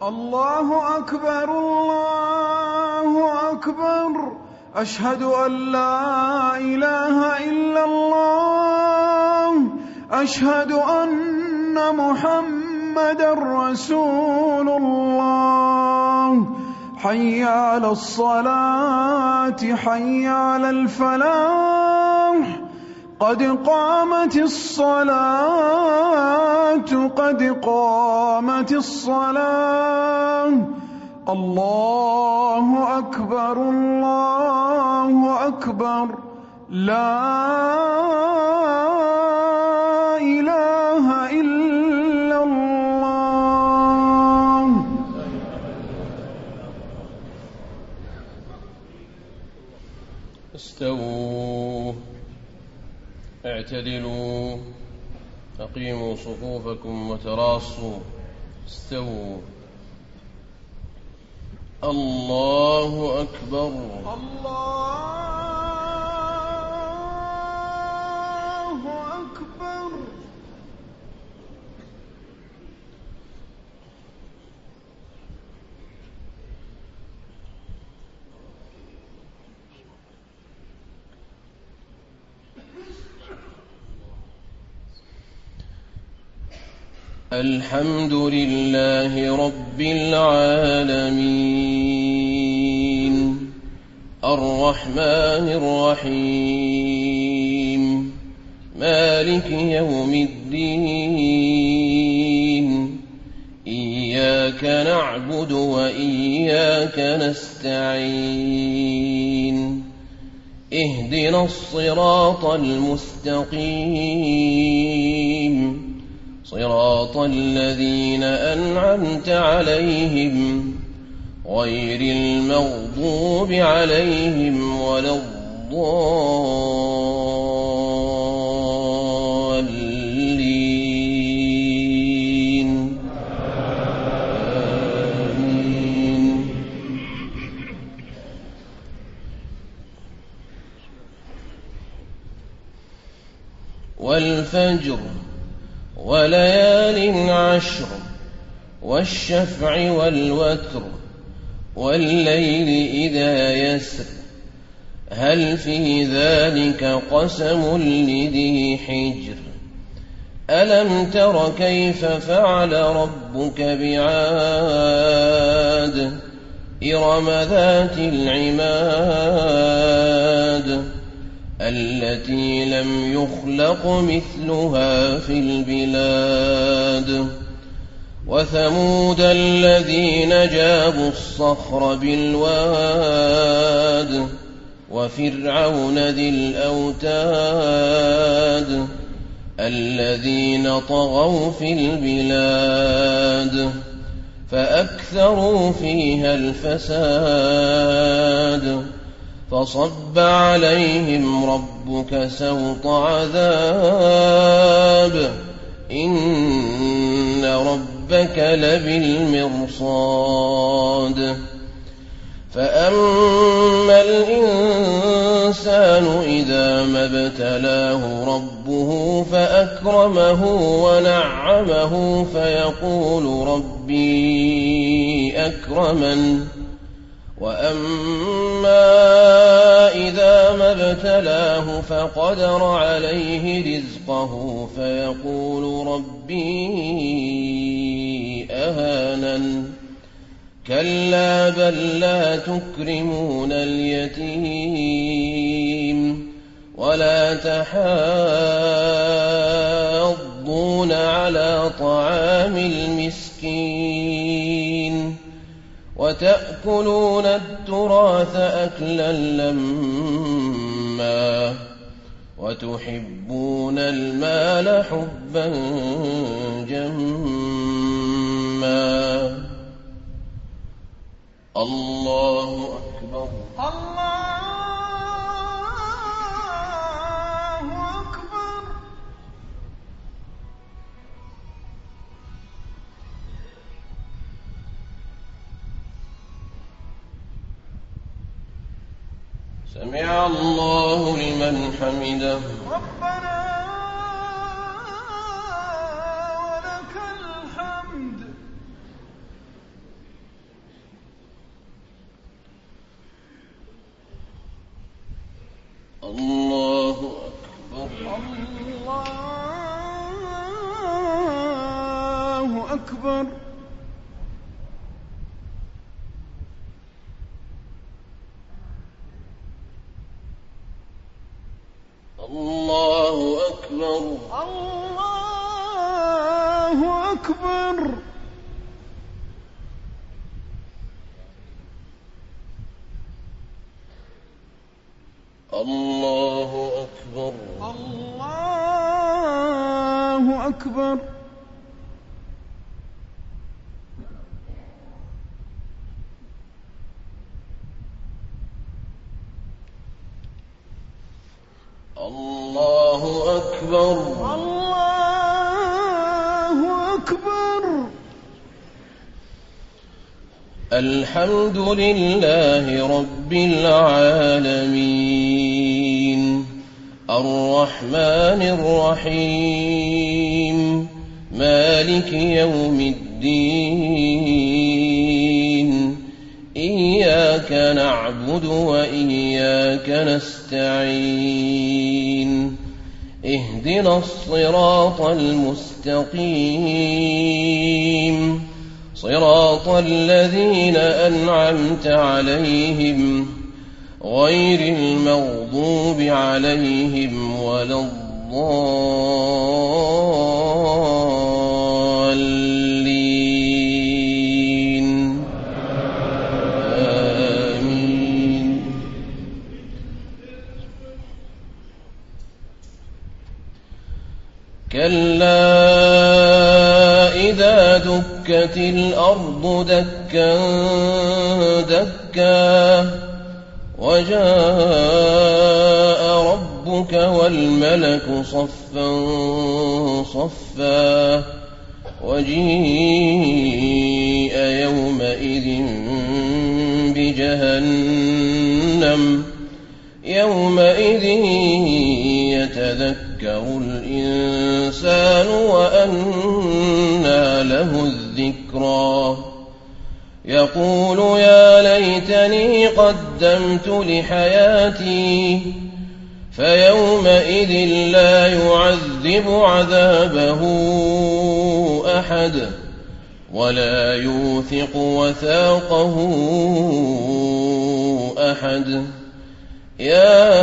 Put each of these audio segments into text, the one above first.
الله أكبر الله أكبر أشهد أن لا إله إلا الله أشهد أن محمدًا رسول الله حي على الصلاة حي على الفلاح قد قامت الصلاة قد قامت الصلاة الله أكبر لا إله إلا الله. استووا اعتدلوا أقيموا صفوفكم وتراصوا استووا. الله أكبر الله أكبر. الحمد لله رب العالمين الرحمن الرحيم مالك يوم الدين إياك نعبد وإياك نستعين اهدنا الصراط المستقيم صراط الذين أنعمت عليهم غير المغضوب عليهم ولا الضالين آمين. والفجر وليال عشر والشفع والوتر والليل إذا يسر هل في ذلك قسم لذي حجر ألم تر كيف فعل ربك بعاد إرم ذات العماد التي لم يخلق مثلها في البلاد وثمود الذين جابوا الصخر بالواد وفرعون ذي الأوتاد الذين طغوا في البلاد فأكثروا فيها الفساد فصب عليهم ربك سوط عذاب إن ربك لبالمرصاد فأما الإنسان إذا ما ابتلاه ربه فأكرمه ونعمه فيقول ربي أكرمن وأما إذا ما ابتلاه فقدر عليه رزقه فيقول ربي أهانن كلا بل لا تكرمون اليتيم ولا تحاضون على طعام المسكين وتأكلون التراث أكلا لما وتحبون المال حبا جما. الله أكبر الله أكبر. سمع الله لمن حمده ربنا ولك الحمد. أكبر الله أكبر الله أكبر الله أكبر الله أكبر الله أكبر الله أكبر الحمد لله رب العالمين الرحمن الرحيم مالك يوم الدين إياك نعبد وإياك نستعين اهدنا الصراط المستقيم صراط الذين أنعمت عليهم غير المغضوب عليهم ولا الضالين آمين كلا إذا دكت الأرض دكا دكا وجاء ربك والملك صفا صفا وجيء يومئذ بجهنم يومئذ يتذكر الإنسان وأنى له الذكرى يقول يا ليتني قدمت لحياتي فيومئذ لا يعذب عذابه أحد ولا يوثق وثاقه أحد يا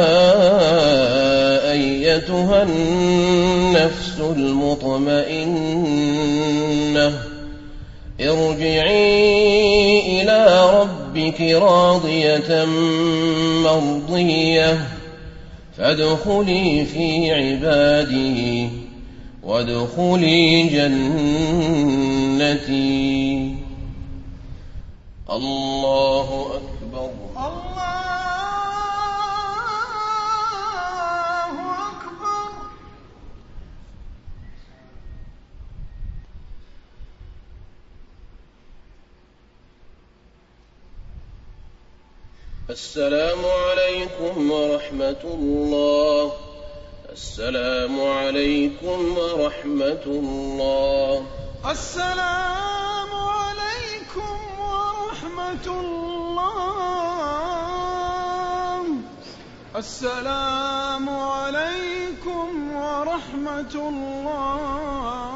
أيتها النفس المطمئنة ارجعي إلى ربك راضية مرضية فادخلي في عبادي وادخلي جنتي الله أكبر الله أكبر السلام عليكم ورحمة الله السلام عليكم ورحمة الله السلام عليكم ورحمة الله السلام عليكم ورحمة الله